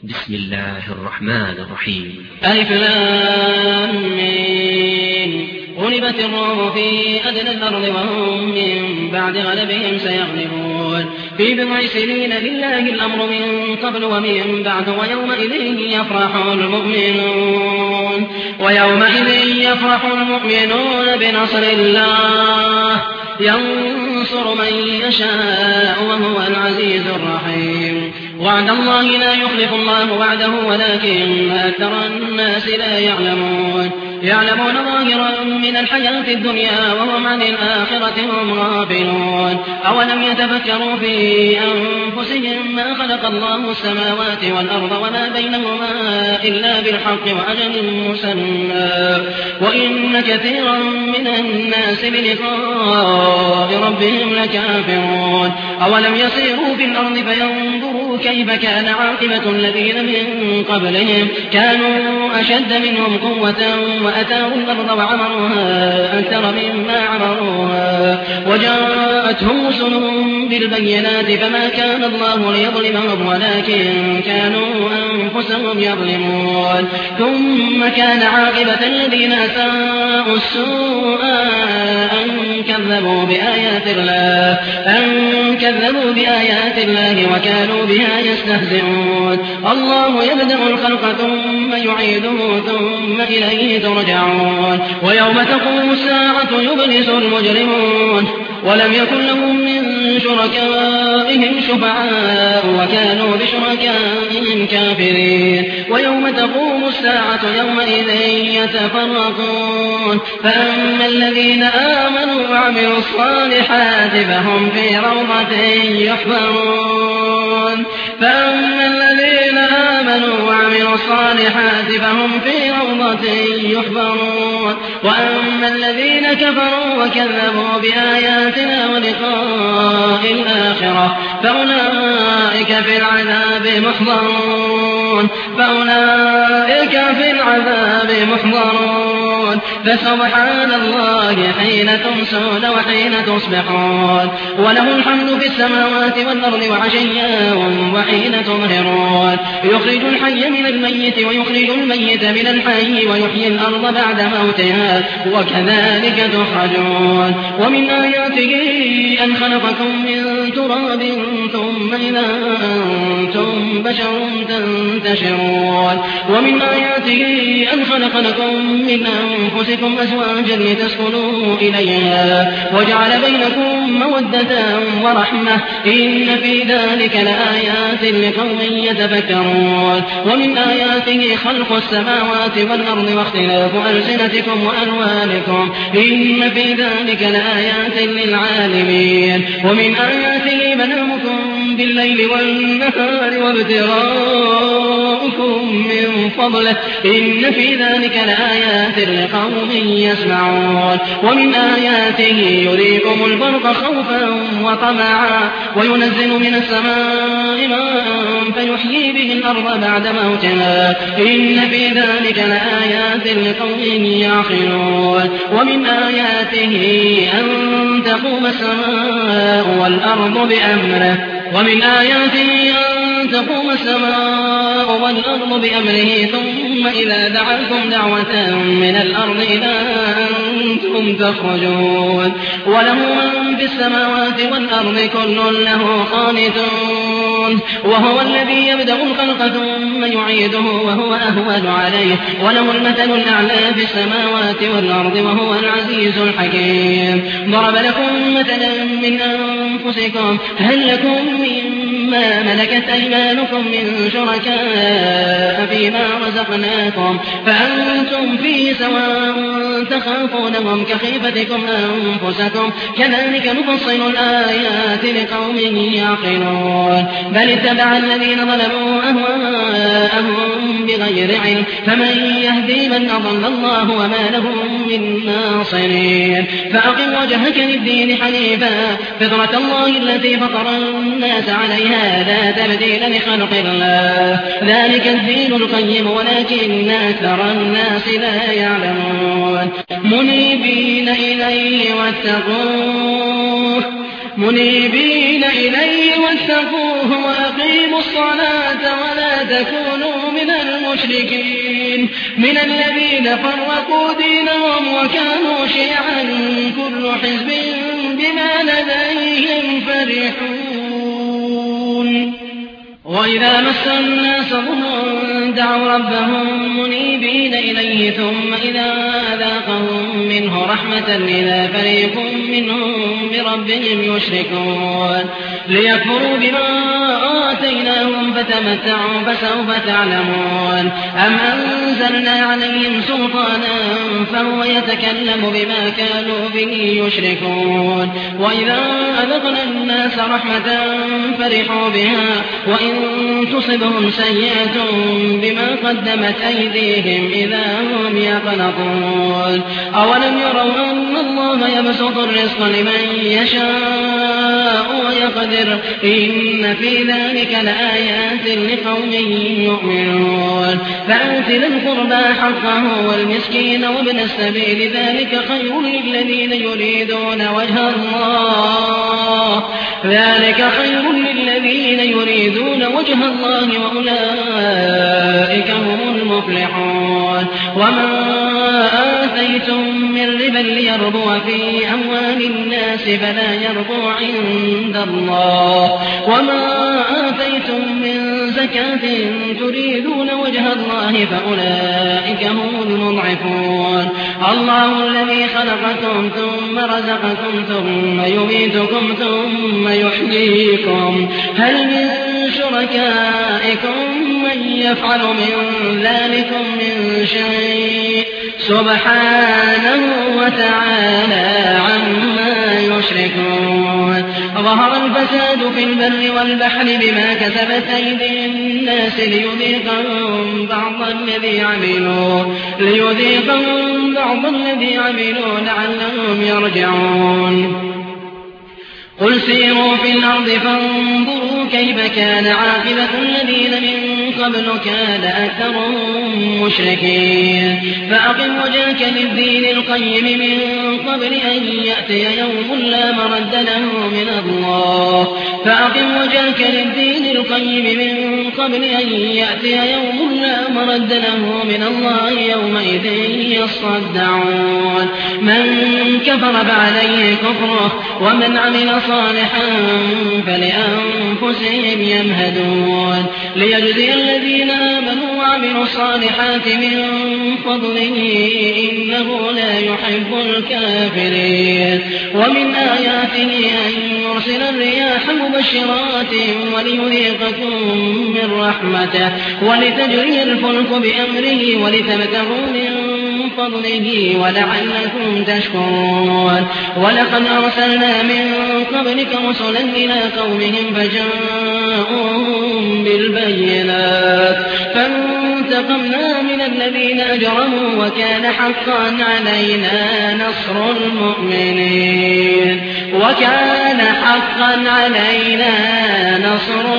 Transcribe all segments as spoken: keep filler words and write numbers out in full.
بسم الله الرحمن الرحيم. ألف لام ميم. غلبت الروم في أدنى الأرض وهم من بعد غلبهم سيغلبون في بضع سنين لله الأمر من قبل ومن بعد ويومئذ يفرح المؤمنون ويومئذ يفرح المؤمنون بنصر الله ينصر من يشاء وهو العزيز الرحيم. وعد الله لا يخلف الله وعده ولكن أكثر الناس لا يعلمون يعلمون ظاهرا من الحياة الدنيا وهم عن الآخرة هم غافلون. أولم يتفكروا في أنفسهم ما خلق الله السماوات والأرض وما بينهما إلا بالحق وأجل مسمى وإن كثيرا من الناس بلقاء ربهم لكافرون. أولم يسيروا في الأرض فينظروا كيف كان عاقبة الذين من قبلهم كانوا أشد منهم قوة وأتاهم الأرض وعمروها أكثر مما عمروها وجاءتهم رسلهم بالبينات فما كان الله ليظلمهم ولكن كانوا أنفسهم يظلمون. ثم كان عاقبة الذين أساءوا السوء أن كذبوا بآيات الله أن كذبوا بآيات الله وكانوا بها يستهزئون. الله يبدأ الخلق ثم يعيده ثم إليه ترجعون. ويوم تقوم الساعة يبلس المجرمون ولم يكن لهم من شركائهم شفعاء وكانوا بشركائهم كافرين. ويوم تقوم الساعة يومئذ يتفرقون فأما الذين آمنوا وعملوا الصالحات فهم في روضة يحبرون فأما الذين آمنوا وعملوا الصالحات فهم في روضة يحبرون وأما الذين كفروا وكذبوا بآياتنا ولقاء الآخرة فأولئك في العذاب محضرون فأولئك في العذاب محضرون فسبحان الله حين تمسون وحين تصبحون وله الحمد في السماوات والأرض وعشيا وحين تظهرون يخرج الحي من الميت ويخرج الميت من الحي ويحيي الأرض بعد موتها وكذلك تخرجون. ومن آياته أن خلقكم من تراب ثم إذا أنتم بشر تنتشرون. ومن آياته أن خلق لكم من أنفسكم أزواجا لتسكنوا إليها وجعل بينكم مودة ورحمة إن في ذلك لآيات لقوم يتفكرون. ومن آياته خلق السماوات والأرض واختلاف ألسنتكم وألوانكم إن في ذلك لآيات للعالمين. ومن آياته منامكم بالليل والنهار وابتغاؤكم من فضله إن في ذلك لآيات لقوم يسمعون. ومن آياته يريكم البرق خوفا وطمعا وينزل من السماء ماء فيحيي به الأرض بعد موتها إن في ذلك لآيات لقوم يعقلون. ومن آياته أن تقوم السماء والأرض بأمره ومن آياته أن تقوم السماء والأرض بأمره ثم إذا دعاكم دعوة من الأرض إذا أنتم تخرجون. وله من في السماوات والأرض كل له قانتون وهو الذي يبدأ الخلق ثم يعيده وهو أهون عليه وله المثل الأعلى في السماوات والأرض وهو العزيز الحكيم. ضرب لكم مثلا من أنفسكم هل لكم مما ملكت أيمانكم من شركاء فيما رزقناكم فأنتم فيه سواء تخافونهم كخيفتكم أنفسكم كذلك نفصل الآيات لقوم يعقلون. بل اتبع الذين ظلموا أهواءهم بغير علم فمن يهدي من أضل الله وما لهم من ناصرين. فأقم وجهك للدين حنيفا فطرة الله التي فطر الناس عليها لا تبديل لخلق الله ذلك الدين القيم ولكن أكثر الناس لا يعلمون. منيبين إليه واتقوه منيبين إليه واتقوه وأقيموا الصلاة ولا تكونوا المشركين من الذين فرقوا دينهم وكانوا شيعا كل حزب بما لديهم فرحون وإذا مس الناس ضر دعوا ربهم منيبين إليه ثم إذا أذاقهم منه رحمة إذا فريق منهم بربهم يشركون ليكفروا بما آتيناهم فتمتعوا فسوف تعلمون أم أنزلنا عليهم سلطانا فهو يتكلم بما كانوا به يشركون وإذا أذقنا الناس رحمة فرحوا بها وإن تصبهم سيئة بما قدمت أيديهم إذا هم يقنطون أولم يروا أن الله يبسط الرزق لمن يشاء ويقدر إن في ذلك لآيات لقوم يؤمنون فآت ذي القربى حقه والمسكين وابن السبيل ذلك خير للذين يريدون وجه الله ذلك خير للذين يريدون وجه الله وأولئك هم المفلحون وما آتيتم من ربا ليربو في أموال الناس فلا يربو عند الله وما آتيتم من زكاة تريدون وجه الله فأولئك هم المضعفون الله الذي خلقكم ثم رزقكم ثم يميتكم ثم يحييكم هل من شركائكم من يفعل من ذلكم من شيء سبحانه وتعالى عما يشركون ظهر الفساد في البر والبحر بما كسبت أيدي الناس ليذيقهم بعض الذي عملوا ليذيقهم بعض الذي عملوا لعلهم يرجعون قل سيروا في الأرض فانظروا كيف كان عاقبة الذين من قبل كان أكثرهم مشركين فأقم وجهك للدين القيم من قبل أن يأتي يوم لا مرد له من الله فأقم وجهك للدين القيم من قبل أن يأتي يوم لا مرد له من الله يومئذ يصدعون من كفر فعليه كفره ومن عمل صالحا فلأنفسهم يمهدون ليجزي الذين آمنوا وعملوا الصالحات من فضله إنه لا يحب الكافرين ومن آياته أن يرسل الرياح مبشرات وليذيقكم من رحمته ولتجري الفلك بأمره ولتبتغوا من فضله ولعلكم تشكرون ولقد أرسلنا من قبلك رسلا إلى قومهم فجاءوهم بالبينات فانتقمنا من الذين أجرموا وكان حقا علينا نصر المؤمنين وكان حقا علينا نصر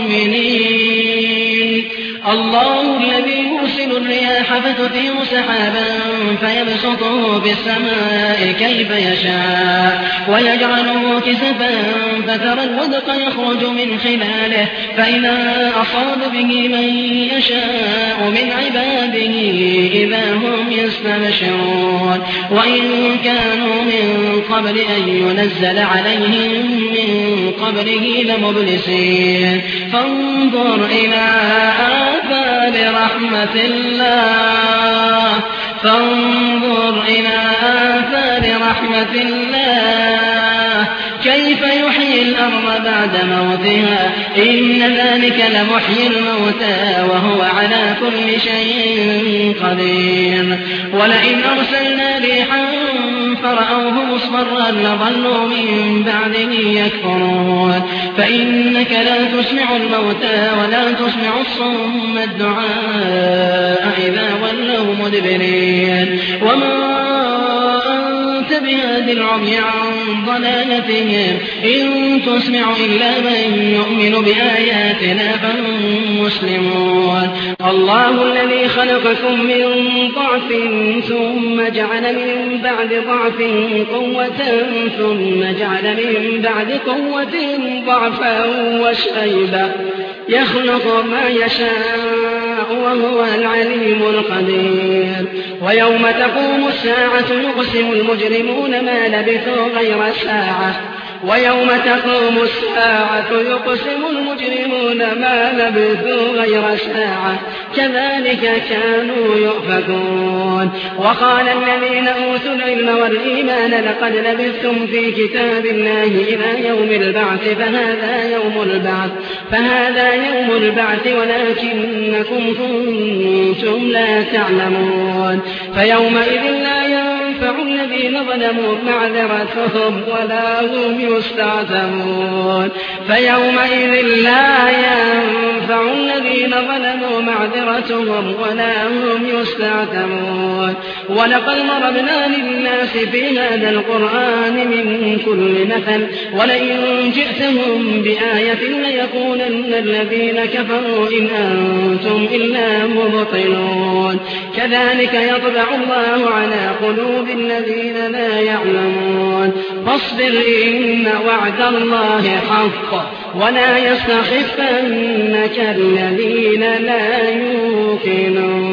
المؤمنين الله الذي يرسل الرياح فتثير سحابا فيبسطه بالسماء كيف يشاء ويجعله كسفا فترى الودق يخرج من خلاله فإذا أصاب به من يشاء من عباده إذا هم يستبشرون وإن كانوا من قبل أن ينزل عليهم من قبله لمبلسين فانظر إلى آثار رحمة الله فانظر إلى آثار رحمة الله كيف يحيي الأرض بعد موتها إن ذلك لمحيي الموتى وهو على كل شيء قدير ولئن أرسلنا ريحا فرأوه مصفرا لظلوا من بعده يكفرون فإنك لا تسمع الموتى ولا تسمع الصم الدعاء إذا ولوا مدبرين وما أنت بهاد العمي عن ضلالتهم إن تسمع إلا من يؤمن بآياتنا فهم مسلمون الله الذي خلقكم من ضعف ثم جعل من بعد ضعف قوة ثم جعل من بعد قوة ضعفا وشيبا يخلق ما يشاء وهو العليم القدير ويوم تقوم الساعة يقسم المجرمون ما لبثوا غير ساعة ويوم تقوم الساعة يقسم المجرمون ما لبثوا غير ساعة كذلك كانوا يؤفكون وقال الذين أوتوا العلم والإيمان لقد لبثتم في كتاب الله إلى يوم البعث فهذا يوم البعث فهذا يوم البعث ولكنكم كنتم لا تعلمون فيومئذ لا ينفع الذين ظلموا معذرتهم ولا هم يستعتبون فيومئذ لا ينفع الذين ظلموا معذرتهم ولا هم يستعتبون ولقد ضربنا للناس في هذا القرآن من كل مثل ولئن جئتهم بآية ليقولن الذين كفروا إن أنتم إلا مبطلون كذلك يطبع الله على قلوب الذين لا يعلمون فاصبر إن وعد الله حق ولا يستخفنك الذين لا يوقنون